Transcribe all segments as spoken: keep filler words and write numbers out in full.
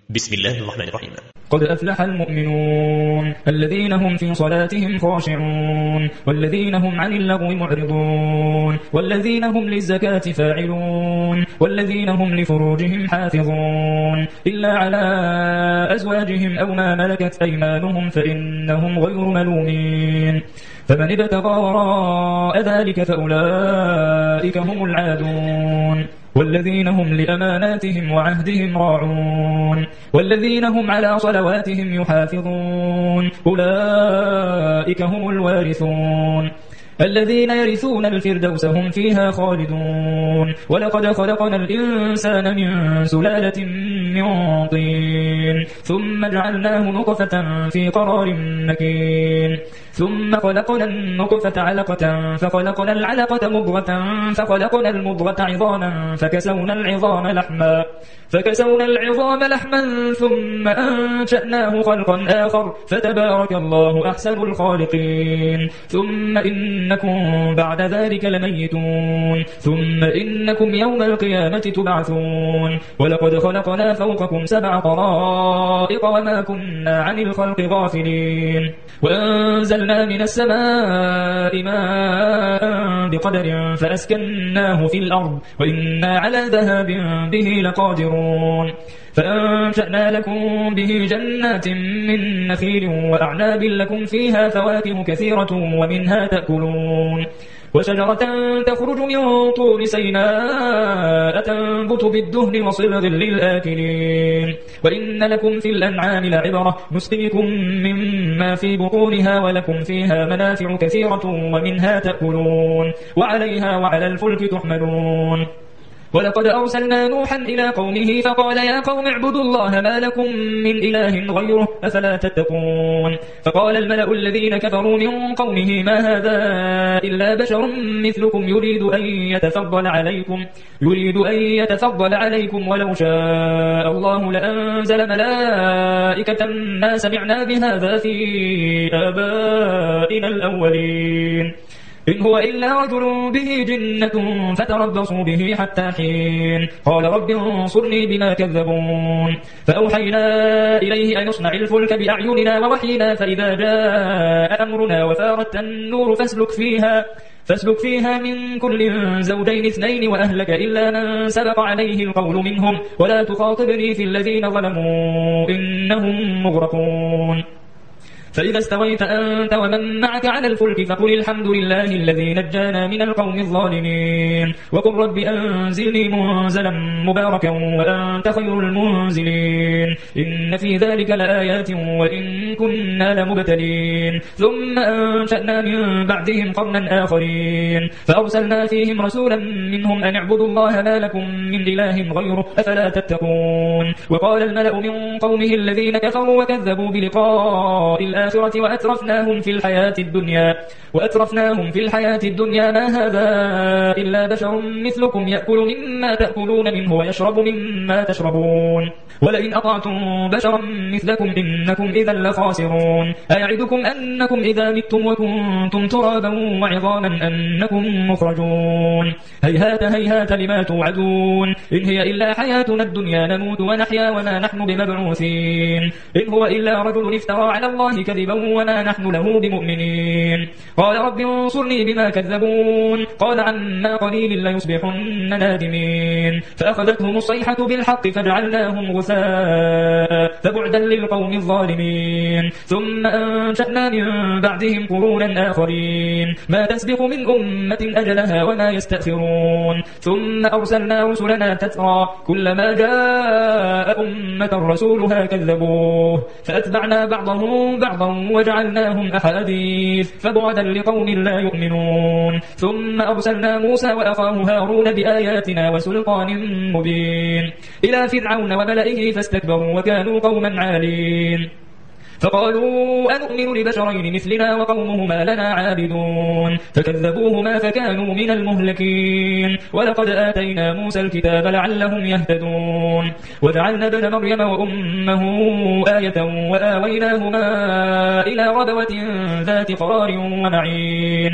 بسم الله الرحمن الرحيم. قد أفلح المؤمنون الذين هم في صلاتهم خاشعون والذين هم عن اللغو معرضون والذين هم للزكاة فاعلون والذين هم لفروجهم حافظون إلا على أزواجهم أو ما ملكت أيمانهم فإنهم غير ملومين فمن ابتغى وراء ذلك فأولئك هم العادون والذين هم لأماناتهم وعهدهم راعون والذين هم على صلواتهم يحافظون أولئك هم الوارثون الذين يرثون الفردوس هم فيها خالدون ولقد خلقنا الإنسان من سلالة من طين ثم جعلناه نطفة في قرار مكين ثم خلقنا النطفة علقة فخلقنا العلقة مضغة فخلقنا المضغة عظاما فكسونا العظام لحما فكسونا العظام لحما ثم أنشأناه خلقا آخر فتبارك الله أحسن الخالقين ثم إنكم بعد ذلك لميتون ثم إنكم يوم القيامة تبعثون ولقد خلقنا فوقكم سبع طرائق وما كنا عن الخلق غافلين وأنزلنا من السماء ماء بقدر فأسكناه في الأرض وإنا على ذهاب به لقادرون فأنشأنا لكم به جنات من نخيل وأعناب لكم فيها فواكه كثيرة ومنها تأكلون وشجرة تخرج من طور سيناء تنبت بالدهن وصبغ للآكلين وإن لكم في الأنعام لعبرة نسقيكم مما في بطونها ولكم فيها منافع كثيرة ومنها تأكلون وعليها وعلى الفلك تحملون ولقد أرسلنا نوحا إلى قومه فقال يا قوم اعبدوا الله ما لكم من إله غيره أفلا تتقون فقال الملأ الذين كفروا من قومه ما هذا إلا بشر مثلكم يريد أن يتفضل عليكم يريد أن يتفضل عليكم ولو شاء الله لأنزل ملائكة ما سمعنا بهذا في آبائنا الأولين إن هو إلا رجل به جنة فتربصوا به حتى حين قال رب انصرني بما كذبون فأوحينا إليه أن يصنع الفلك بأعيننا ووحينا فإذا جاء أمرنا وفارت النور فاسلك فيها فاسلك فيها من كل زوجين اثنين وأهلك إلا من سبق عليه القول منهم ولا تخاطبني في الذين ظلموا إنهم مغرقون فإذا استويت أنت ومن معك على الفلك فقل الحمد لله الذي نجانا من القوم الظالمين وقل رب أنزلني منزلا مباركا وأنت خير المنزلين إن في ذلك لآيات وإن كنا لمبتلين ثم أنشأنا من بعدهم قرنا آخرين فأرسلنا فيهم رسولا منهم أن اعبدوا الله ما لكم من إله غيره أفلا تتقون وقال الملأ من قومه الذين كفروا وكذبوا بلقاء الآخرة وأترفناهم في الحياة الدنيا وأترفناهم في الحياة الدنيا ما هذا إلا بشر مثلكم يأكل مما تأكلون منه ويشرب مما تشربون ولئن أطعتم بشرا مثلكم إنكم إذا لخاسرون أيعدكم أنكم إذا متم وكنتم ترابا وعظاما أنكم مخرجون هيهات هيهات لما توعدون إن هي إلا حياتنا الدنيا نموت ونحيا وما نحن بمبعوثين إن هو إلا رجل افترى على الله كذبا وما نحن له بمؤمنين قال رب انصرني بما كذبون قال عما قليل ليصبحن نادمين فأخذتهم الصيحة بالحق فجعلناهم غثاء فبعدا للقوم الظالمين ثم أنشأنا من بعدهم قرونا آخرين ما تسبق من أمة أجلها وما يستأخرون ثم أرسلنا رسلنا تترى كلما جاء أمة رسولها كذبوه فأتبعنا بعضهم بعضا وجعلناهم أحاديث فبعدا لقوم لا يؤمنون ثم أرسلنا موسى وأخاه هارون بآياتنا وسلطان مبين إلى فرعون وملئه فاستكبروا وكانوا قوما عالين فقالوا أنؤمن لبشرين مثلنا وقومهما لنا عابدون فكذبوهما فكانوا من المهلكين ولقد آتينا موسى الكتاب لعلهم يهتدون وجعلنا ابن مريم وأمه آية وآويناهما إلى ربوة ذات قرار ومعين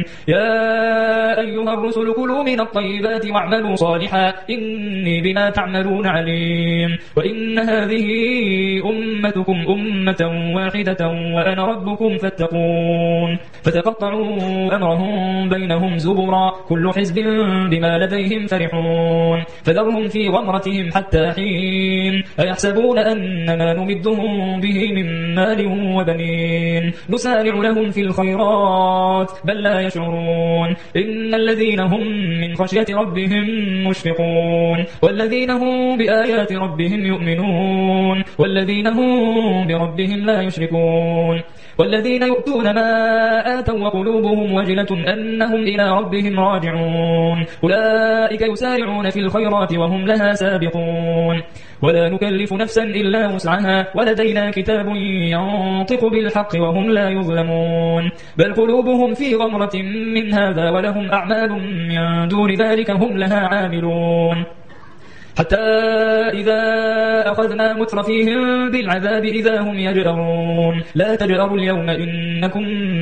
يا أيها الرسل كلوا من الطيبات واعملوا صالحا إني بما تعملون عليم وإن هذه أمتكم أمة واحدة وأنا ربكم فاتقون فتقطعوا أمرهم بينهم زبرا كل حزب بما لديهم فرحون فذرهم في غمرتهم حتى حين أيحسبون أن ما نمدهم به من مال وبنين نسارع لهم في الخيرات بل لا يشعرون إن الذين هم من خشية ربهم مشفقون والذين هم بآيات ربهم يؤمنون والذين هم بربهم لا يشركون والذين يؤتون ما آتوا وقلوبهم وجلة أنهم إلى ربهم راجعون أولئك يسارعون في الخيرات وهم لها سابقون ولا نكلف نفسا إلا وسعها ولدينا كتاب ينطق بالحق وهم لا يظلمون بل قلوبهم في غمرة من هذا ولهم أعمال من دون ذلك هم لها عاملون حتى إذا أخذنا مترفيهم بالعذاب إذا هم يجأرون لا تجأروا اليوم إنكم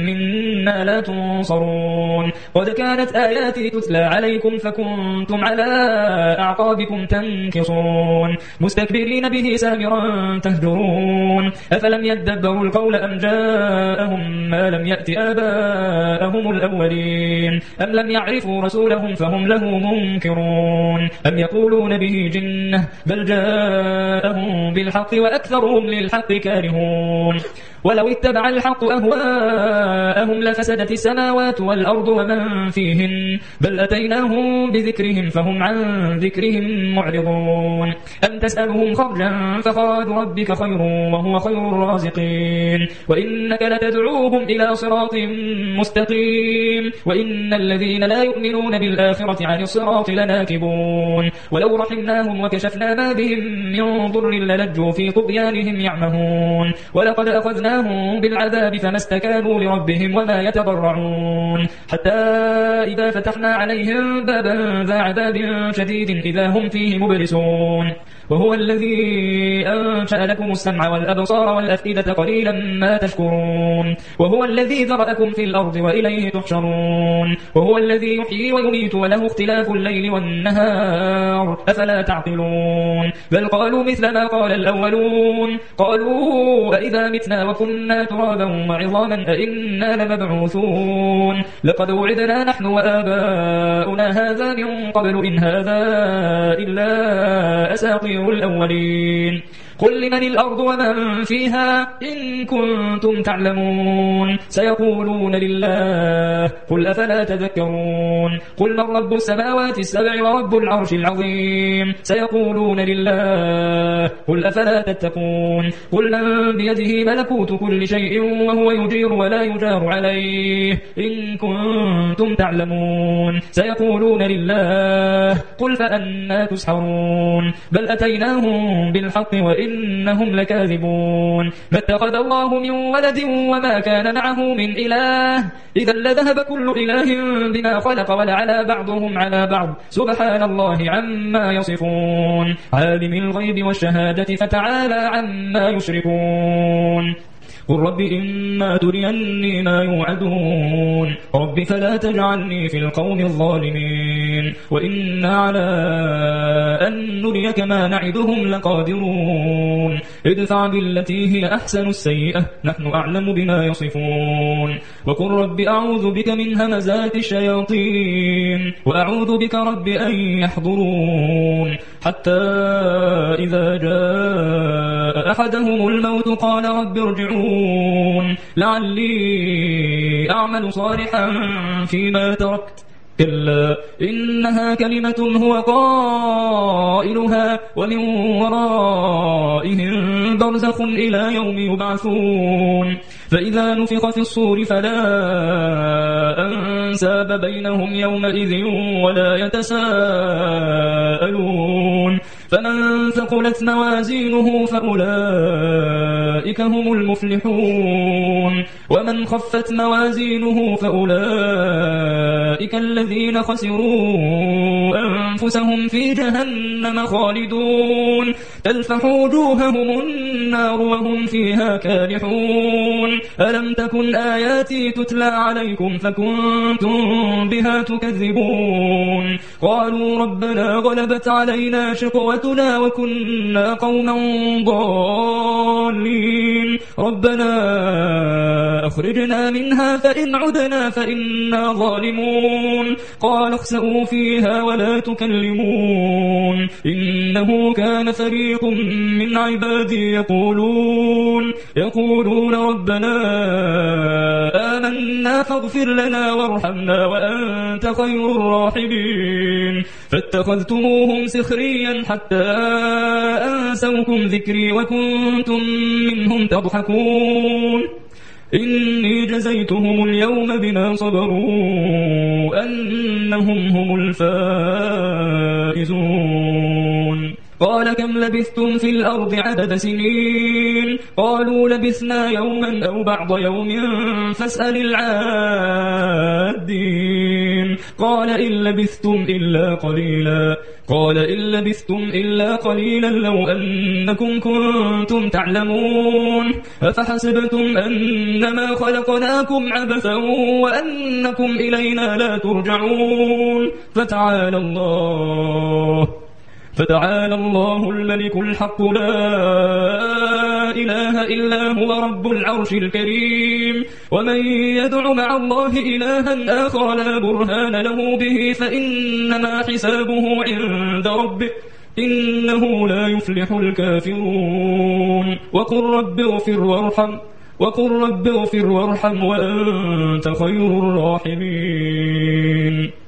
منا لا تنصرون قد كانت آياتي تتلى عليكم فكنتم على أعقابكم تنكصون مستكبرين به سامرا تهجرون أفلم يدبروا القول أم جاءهم ما لم يأت آباءهم الأولين أم لم يعرفوا رسولهم فهم له منكرون أم يقولون به جنة بل جاءهم بالحق وأكثرهم للحق كارهون ولو اتبع الحق أهواءهم لفسدت السماوات والأرض ومن فيهن بل أتيناهم بذكرهم فهم عن ذكرهم معرضون أم تسألهم خرجا فخراج ربك خير وهو خير الرازقين وإنك لتدعوهم إلى صراط مستقيم وإن الذين لا يؤمنون بالآخرة عن الصراط لناكبون ولو رحمناهم وكشفنا ما بهم من ضر للجوا في طغيانهم يعمهون ولقد أخذنا بالعذاب فما استكانوا لربهم وما يتضرعون حتى إذا فتحنا عليهم بابا ذا عذاب شديد إذا هم فيه مبلسون وهو الذي أنشأ لكم السمع والأبصار والأفئدة قليلا ما تشكرون وهو الذي ذرأكم في الأرض وإليه تحشرون وهو الذي يحيي ويميت وله اختلاف الليل والنهار أفلا تعقلون بل قالوا مثل ما قال الأولون قالوا أئذا متنا وكنا ترابا وعظاما أئنا لمبعوثون لقد وعدنا نحن وآباؤنا هذا من قبل إن هذا إلا أساطير الأولين قل لمن الأرض ومن فيها إن كنتم تعلمون سيقولون لله قل أفلا تذكرون قل من رب السماوات السبع ورب العرش العظيم سيقولون لله قل أفلا تتقون قل من بيده ملكوت كل شيء وهو يجير ولا يجار عليه إن كنتم تعلمون سيقولون لله قل فأنا تسحرون بل أتيناهم بالحق وإن إنهم لكاذبون ما اتخذ الله من ولد وما كان معه من إله إذا لذهب كل إله بما خلق ولعلى بعضهم على بعض سبحان الله عما يصفون عالم الغيب والشهادة فتعالى عما يشركون قل رب إما تريني ما يوعدون رب فلا تجعلني في القوم الظالمين وإنا على أن نريك ما نعدهم لقادرون ادفع بالتي هي أحسن السيئة نحن أعلم بما يصفون وقل رب أعوذ بك من همزات الشياطين وأعوذ بك رب أن يحضرون حتى إذا جاء أحدهم الموت قال رب ارجعون لعلي أعمل صالحا فيما تركت كلا إنها كلمة هو قائلها ومن ورائهم برزخ إلى يوم يبعثون فإذا نفخ في الصور فلا أنساب بينهم يومئذ ولا يتساءلون فمن ثقلت موازينه فأولئك هم المفلحون ومن خفت موازينه فأولئك الذين خسروا أنفسهم في جهنم خالدون تلفح وجوههم النار وهم فيها كالحون ألم تكن آياتي تتلى عليكم فكنتم بها تكذبون قالوا ربنا غلبت علينا شقوتنا وكنا قوما ضالين ربنا أخرجنا منها فإن عدنا فإنا ظالمون قال اخسئوا فيها ولا تكلمون إنه كان فريق من عبادي يقولون يقولون ربنا آمنا فاغفر لنا وارحمنا وأنت خير الراحمين فاتخذتموهم سخريا حتى أنسوكم ذكري وكنتم منهم تضحكون إني جزيتهم اليوم بما صبروا أنهم هم الفائزون قال كم لبثتم في الأرض عدد سنين قالوا لبثنا يوما أو بعض يوم فاسأل العادين قال إن لبثتم إلا قليلا قال إن لبثتم إلا قليلا لو أنكم كنتم تعلمون أفحسبتم أنما خلقناكم عبثا وأنكم إلينا لا ترجعون فتعالى الله فتعالى الله الملك الحق لا إله إلا هو رب العرش الكريم ومن يدع مع الله إلها آخر لا برهان له به فإنما حسابه عند ربه إنه لا يفلح الكافرون وقل رب اغفر وارحم وقل رب اغفر وارحم وأنت خير الراحمين